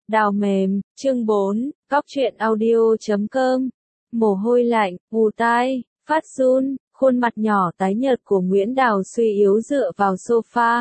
Đào mềm, chương 4, góc truyện audio.com. Mồ hôi lạnh, ù tai, phát run, khuôn mặt nhỏ tái nhợt của Nguyễn Đào suy yếu dựa vào sofa.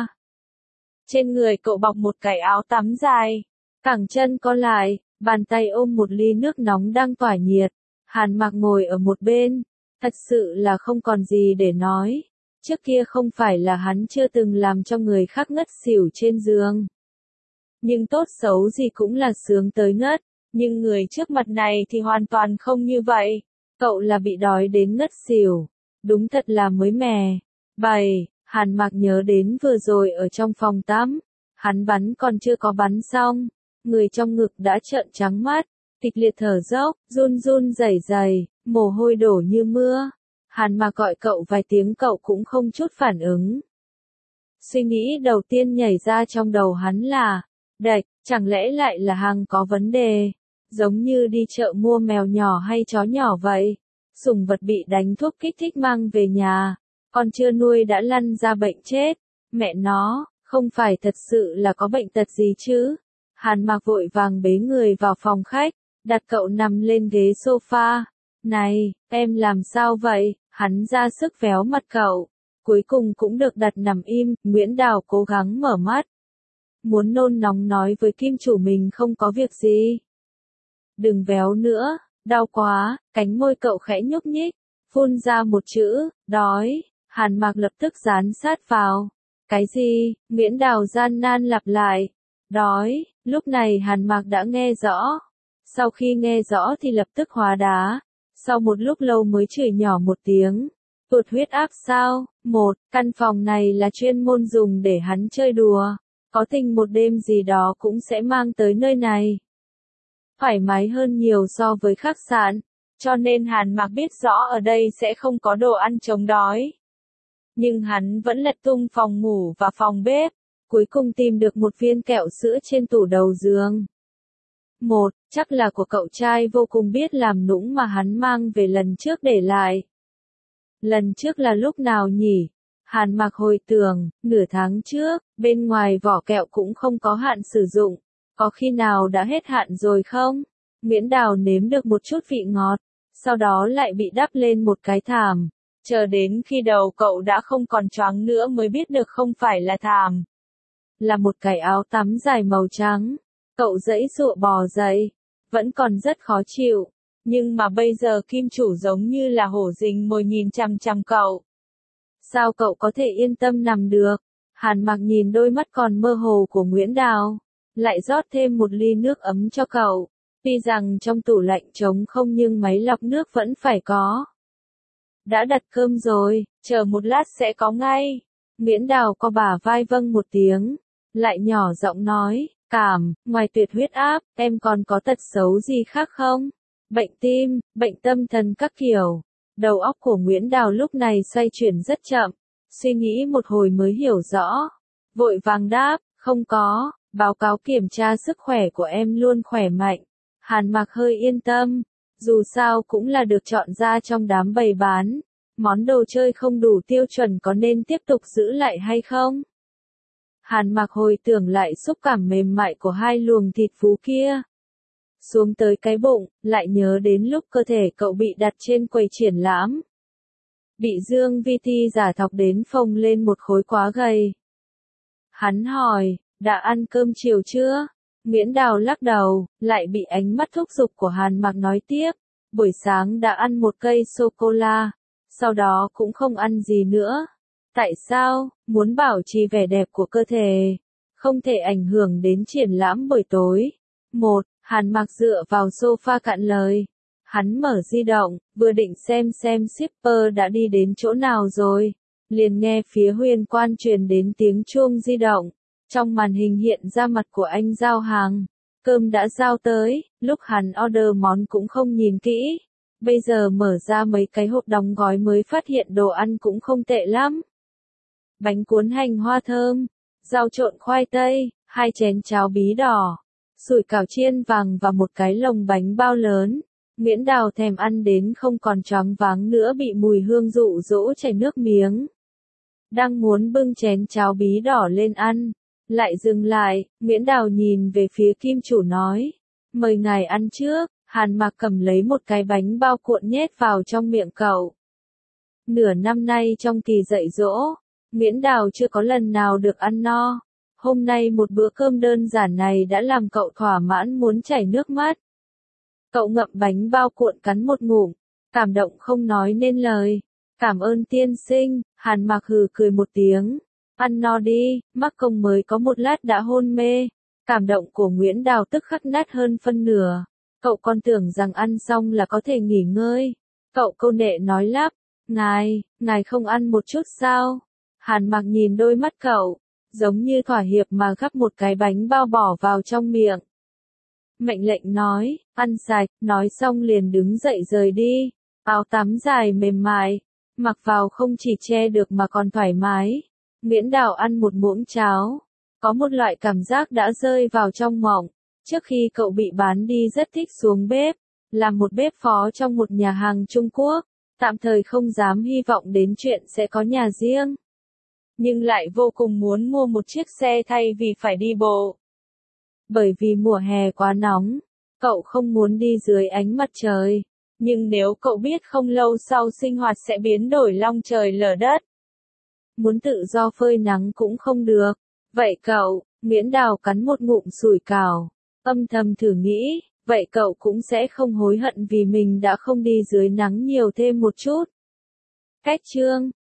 Trên người cậu bọc một cái áo tắm dài, cẳng chân co lại, bàn tay ôm một ly nước nóng đang tỏa nhiệt. Hàn Mặc ngồi ở một bên, thật sự là không còn gì để nói. Trước kia không phải là hắn chưa từng làm cho người khác ngất xỉu trên giường. Nhưng tốt xấu gì cũng là sướng tới ngất, nhưng người trước mặt này thì hoàn toàn không như vậy. Cậu là bị đói đến ngất xỉu, đúng thật là mới mẻ. 7. Hàn Mặc nhớ đến vừa rồi ở trong phòng tắm, hắn bắn còn chưa có bắn xong, người trong ngực đã trợn trắng mắt, kịch liệt thở dốc, run run rẩy rẩy, mồ hôi đổ như mưa. Hàn Mặc gọi cậu vài tiếng cậu cũng không chút phản ứng. Suy nghĩ đầu tiên nhảy ra trong đầu hắn là, đạch, chẳng lẽ lại là Hằng có vấn đề, giống như đi chợ mua mèo nhỏ hay chó nhỏ vậy, sủng vật bị đánh thuốc kích thích mang về nhà, còn chưa nuôi đã lăn ra bệnh chết, mẹ nó, không phải thật sự là có bệnh tật gì chứ. Hàn Mặc vội vàng bế người vào phòng khách, đặt cậu nằm lên ghế sofa. Này, em làm sao vậy? Hắn ra sức véo mặt cậu, cuối cùng cũng được đặt nằm im. Nguyễn Đào cố gắng mở mắt, muốn nôn nóng nói với kim chủ mình không có việc gì. Đừng véo nữa, đau quá. Cánh môi cậu khẽ nhúc nhích, phun ra một chữ, đói. Hàn Mặc lập tức dán sát vào. Cái gì? Nguyễn Đào gian nan lặp lại. Đói. Lúc này Hàn Mặc đã nghe rõ. Sau khi nghe rõ thì lập tức hóa đá. Sau một lúc lâu mới chửi nhỏ một tiếng. Tụt huyết áp sao? Căn phòng này là chuyên môn dùng để hắn chơi đùa. Có tình một đêm gì đó cũng sẽ mang tới nơi này. Thoải mái hơn nhiều so với khách sạn, cho nên Hàn Mặc biết rõ ở đây sẽ không có đồ ăn chống đói. Nhưng hắn vẫn lật tung phòng ngủ và phòng bếp, cuối cùng tìm được một viên kẹo sữa trên tủ đầu giường. Chắc là của cậu trai vô cùng biết làm nũng mà hắn mang về lần trước để lại. Lần trước là lúc nào nhỉ? Hàn Mặc hồi tưởng, nửa tháng trước, bên ngoài vỏ kẹo cũng không có hạn sử dụng. Có khi nào đã hết hạn rồi không? Nguyễn Đào nếm được một chút vị ngọt, sau đó lại bị đắp lên một cái thảm. Chờ đến khi đầu cậu đã không còn choáng nữa mới biết được không phải là thảm. Là một cái áo tắm dài màu trắng. Cậu giãy giụa bò dậy, vẫn còn rất khó chịu. Nhưng mà bây giờ kim chủ giống như là hổ rình mồi nhìn chằm chằm cậu. Sao cậu có thể yên tâm nằm được? Hàn Mặc nhìn đôi mắt còn mơ hồ của Nguyễn Đào, lại rót thêm một ly nước ấm cho cậu. Tuy rằng trong tủ lạnh trống không nhưng máy lọc nước vẫn phải có. Đã đặt cơm rồi, chờ một lát sẽ có ngay. Nguyễn Đào co bả vai vâng một tiếng, lại nhỏ giọng nói, ngoài tuyệt huyết áp, em còn có tật xấu gì khác không? Bệnh tim, bệnh tâm thần các kiểu. Đầu óc của Nguyễn Đào lúc này xoay chuyển rất chậm, suy nghĩ một hồi mới hiểu rõ. Vội vàng đáp, không có, báo cáo kiểm tra sức khỏe của em luôn khỏe mạnh. Hàn Mặc hơi yên tâm, dù sao cũng là được chọn ra trong đám bày bán. Món đồ chơi không đủ tiêu chuẩn có nên tiếp tục giữ lại hay không? Hàn Mặc hồi tưởng lại xúc cảm mềm mại của hai luồng thịt phú kia. Xuống tới cái bụng, lại nhớ đến lúc cơ thể cậu bị đặt trên quầy triển lãm. Bị Dương Vi Thi giả thọc đến phồng lên một khối quá gầy. Hắn hỏi, đã ăn cơm chiều chưa? Nguyễn Đào lắc đầu, lại bị ánh mắt thúc giục của Hàn Mặc nói tiếp. Buổi sáng đã ăn một cây sô-cô-la, sau đó cũng không ăn gì nữa. Tại sao? Muốn bảo trì vẻ đẹp của cơ thể, không thể ảnh hưởng đến triển lãm buổi tối. Hàn Mặc dựa vào sofa cạn lời. Hắn mở di động, vừa định xem shipper đã đi đến chỗ nào rồi. Liền nghe phía Huyền Quan truyền đến tiếng chuông di động. Trong màn hình hiện ra mặt của anh giao hàng. Cơm đã giao tới, lúc hắn order món cũng không nhìn kỹ. Bây giờ mở ra mấy cái hộp đóng gói mới phát hiện đồ ăn cũng không tệ lắm. Bánh cuốn hành hoa thơm, rau trộn khoai tây, 2 chén cháo bí đỏ, sủi cảo chiên vàng và một cái lồng bánh bao lớn. Nguyễn Đào thèm ăn đến không còn choáng váng nữa, bị mùi hương dụ dỗ chảy nước miếng. Đang muốn bưng chén cháo bí đỏ lên ăn, Lại dừng lại, Nguyễn Đào nhìn về phía kim chủ nói. Mời ngài ăn trước. Hàn Mạc cầm lấy một cái bánh bao cuộn nhét vào trong miệng cậu. Nửa năm nay trong kỳ dạy dỗ, Nguyễn Đào chưa có lần nào được ăn no. Hôm nay một bữa cơm đơn giản này đã làm cậu thỏa mãn muốn chảy nước mắt. Cậu ngậm bánh bao cuộn cắn một ngụm, cảm động không nói nên lời. Cảm ơn tiên sinh, Hàn Mạc hừ cười một tiếng. Ăn no đi, mắc công mới có một lát đã hôn mê. Cảm động của Nguyễn Đào tức khắc nát hơn phân nửa. Cậu còn tưởng rằng ăn xong là có thể nghỉ ngơi. Cậu câu nệ nói lắp. Ngài không ăn một chút sao? Hàn Mạc nhìn đôi mắt cậu, giống như thỏa hiệp mà gắp một cái bánh bao bỏ vào trong miệng. Mệnh lệnh nói, ăn sạch, nói xong liền đứng dậy rời đi. Áo tắm dài mềm mại, mặc vào không chỉ che được mà còn thoải mái. Nguyễn Đào ăn một muỗng cháo, có một loại cảm giác đã rơi vào trong mộng. Trước khi cậu bị bán đi rất thích xuống bếp, làm một bếp phó trong một nhà hàng Trung Quốc, tạm thời không dám hy vọng đến chuyện sẽ có nhà riêng. Nhưng lại vô cùng muốn mua một chiếc xe thay vì phải đi bộ. Bởi vì mùa hè quá nóng, cậu không muốn đi dưới ánh mặt trời. Nhưng nếu cậu biết không lâu sau sinh hoạt sẽ biến đổi long trời lở đất, muốn tự do phơi nắng cũng không được. Vậy cậu, Nguyễn Đào cắn một ngụm sủi cảo, âm thầm thử nghĩ, vậy cậu cũng sẽ không hối hận vì mình đã không đi dưới nắng nhiều thêm một chút. Cách chương